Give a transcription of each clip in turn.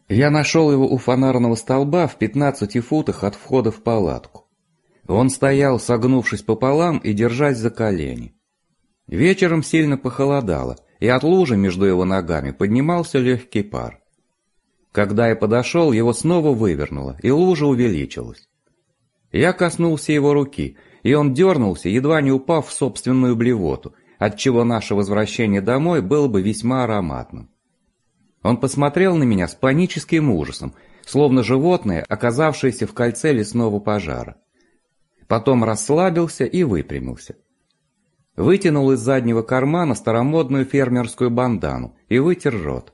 Я нашел его у фонарного столба в 15 футах от входа в палатку. Он стоял, согнувшись пополам и держась за колени. Вечером сильно похолодало, и от лужи между его ногами поднимался легкий пар. Когда я подошел, его снова вывернуло, и лужа увеличилась. Я коснулся его руки, и он дернулся, едва не упав в собственную блевоту, отчего наше возвращение домой было бы весьма ароматным. Он посмотрел на меня с паническим ужасом, словно животное, оказавшееся в кольце лесного пожара. Потом расслабился и выпрямился. Вытянул из заднего кармана старомодную фермерскую бандану и вытер рот.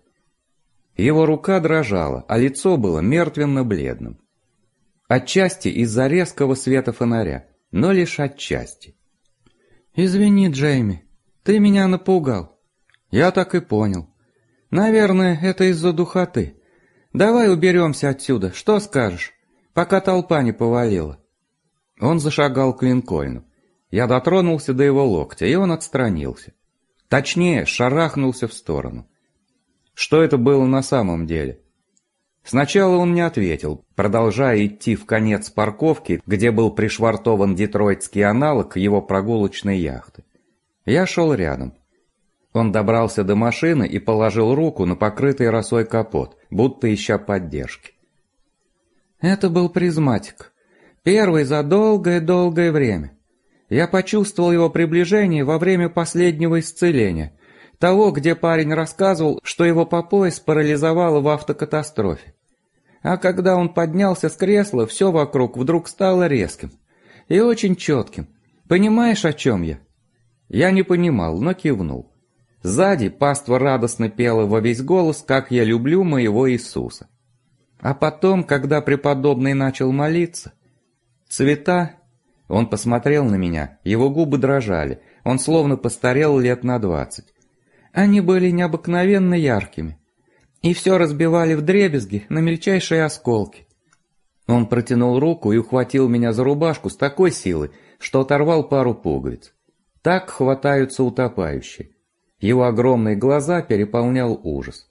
Его рука дрожала, а лицо было мертвенно-бледным. Отчасти из-за резкого света фонаря, но лишь отчасти. «Извини, Джейми, ты меня напугал». «Я так и понял. Наверное, это из-за духоты. Давай уберемся отсюда, что скажешь, пока толпа не повалила». Он зашагал к Линкольну. Я дотронулся до его локтя, и он отстранился. Точнее, шарахнулся в сторону. Что это было на самом деле? Сначала он не ответил, продолжая идти в конец парковки, где был пришвартован детройтский аналог его прогулочной яхты. Я шел рядом. Он добрался до машины и положил руку на покрытый росой капот, будто ища поддержки. Это был призматик. Первый за долгое-долгое время. Я почувствовал его приближение во время последнего исцеления, того, где парень рассказывал, что его по пояс парализовало в автокатастрофе. А когда он поднялся с кресла, все вокруг вдруг стало резким и очень четким. Понимаешь, о чем я? Я не понимал, но кивнул. Сзади паства радостно пела во весь голос, как я люблю моего Иисуса. А потом, когда преподобный начал молиться, цвета... Он посмотрел на меня, его губы дрожали, он словно постарел лет на 20. Они были необыкновенно яркими, и все разбивали вдребезги на мельчайшие осколки. Он протянул руку и ухватил меня за рубашку с такой силой, что оторвал пару пуговиц. Так хватаются утопающие. Его огромные глаза переполнял ужас.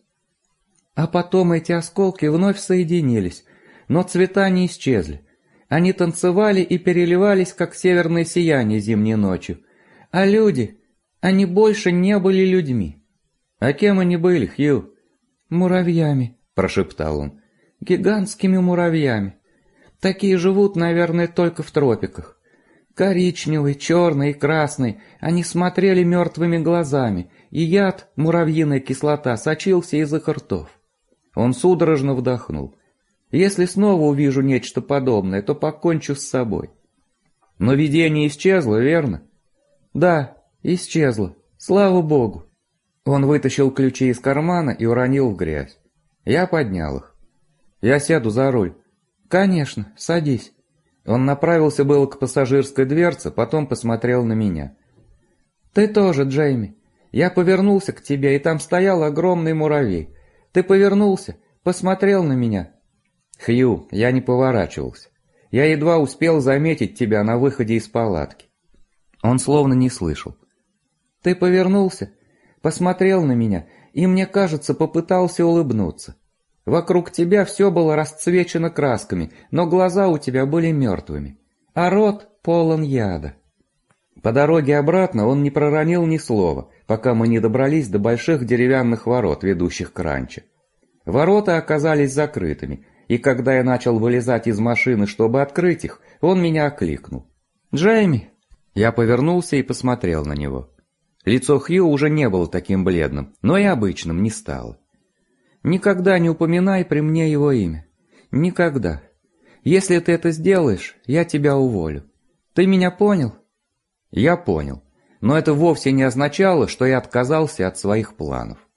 А потом эти осколки вновь соединились, но цвета не исчезли. Они танцевали и переливались, как северное сияние зимней ночью. А люди, они больше не были людьми. А кем они были, Хью? «Муравьями», — прошептал он. «Гигантскими муравьями. Такие живут, наверное, только в тропиках. Коричневый, черный и красный, они смотрели мертвыми глазами, и яд, муравьиная кислота, сочился из их ртов». Он судорожно вдохнул. «Если снова увижу нечто подобное, то покончу с собой». «Но видение исчезло, верно?» «Да, исчезло. Слава Богу». Он вытащил ключи из кармана и уронил в грязь. Я поднял их. «Я сяду за руль». «Конечно, садись». Он направился было к пассажирской дверце, потом посмотрел на меня. «Ты тоже, Джейми. Я повернулся к тебе, и там стоял огромный муравей. Ты повернулся, посмотрел на меня». «Хью, я не поворачивался. Я едва успел заметить тебя на выходе из палатки». Он словно не слышал. «Ты повернулся, посмотрел на меня, и, мне кажется, попытался улыбнуться. Вокруг тебя все было расцвечено красками, но глаза у тебя были мертвыми, а рот полон яда». По дороге обратно он не проронил ни слова, пока мы не добрались до больших деревянных ворот, ведущих к ранчо. Ворота оказались закрытыми, и когда я начал вылезать из машины, чтобы открыть их, он меня окликнул. «Джейми!» Я повернулся и посмотрел на него. Лицо Хью уже не было таким бледным, но и обычным не стало. «Никогда не упоминай при мне его имя. Никогда. Если ты это сделаешь, я тебя уволю. Ты меня понял?» Я понял, но это вовсе не означало, что я отказался от своих планов.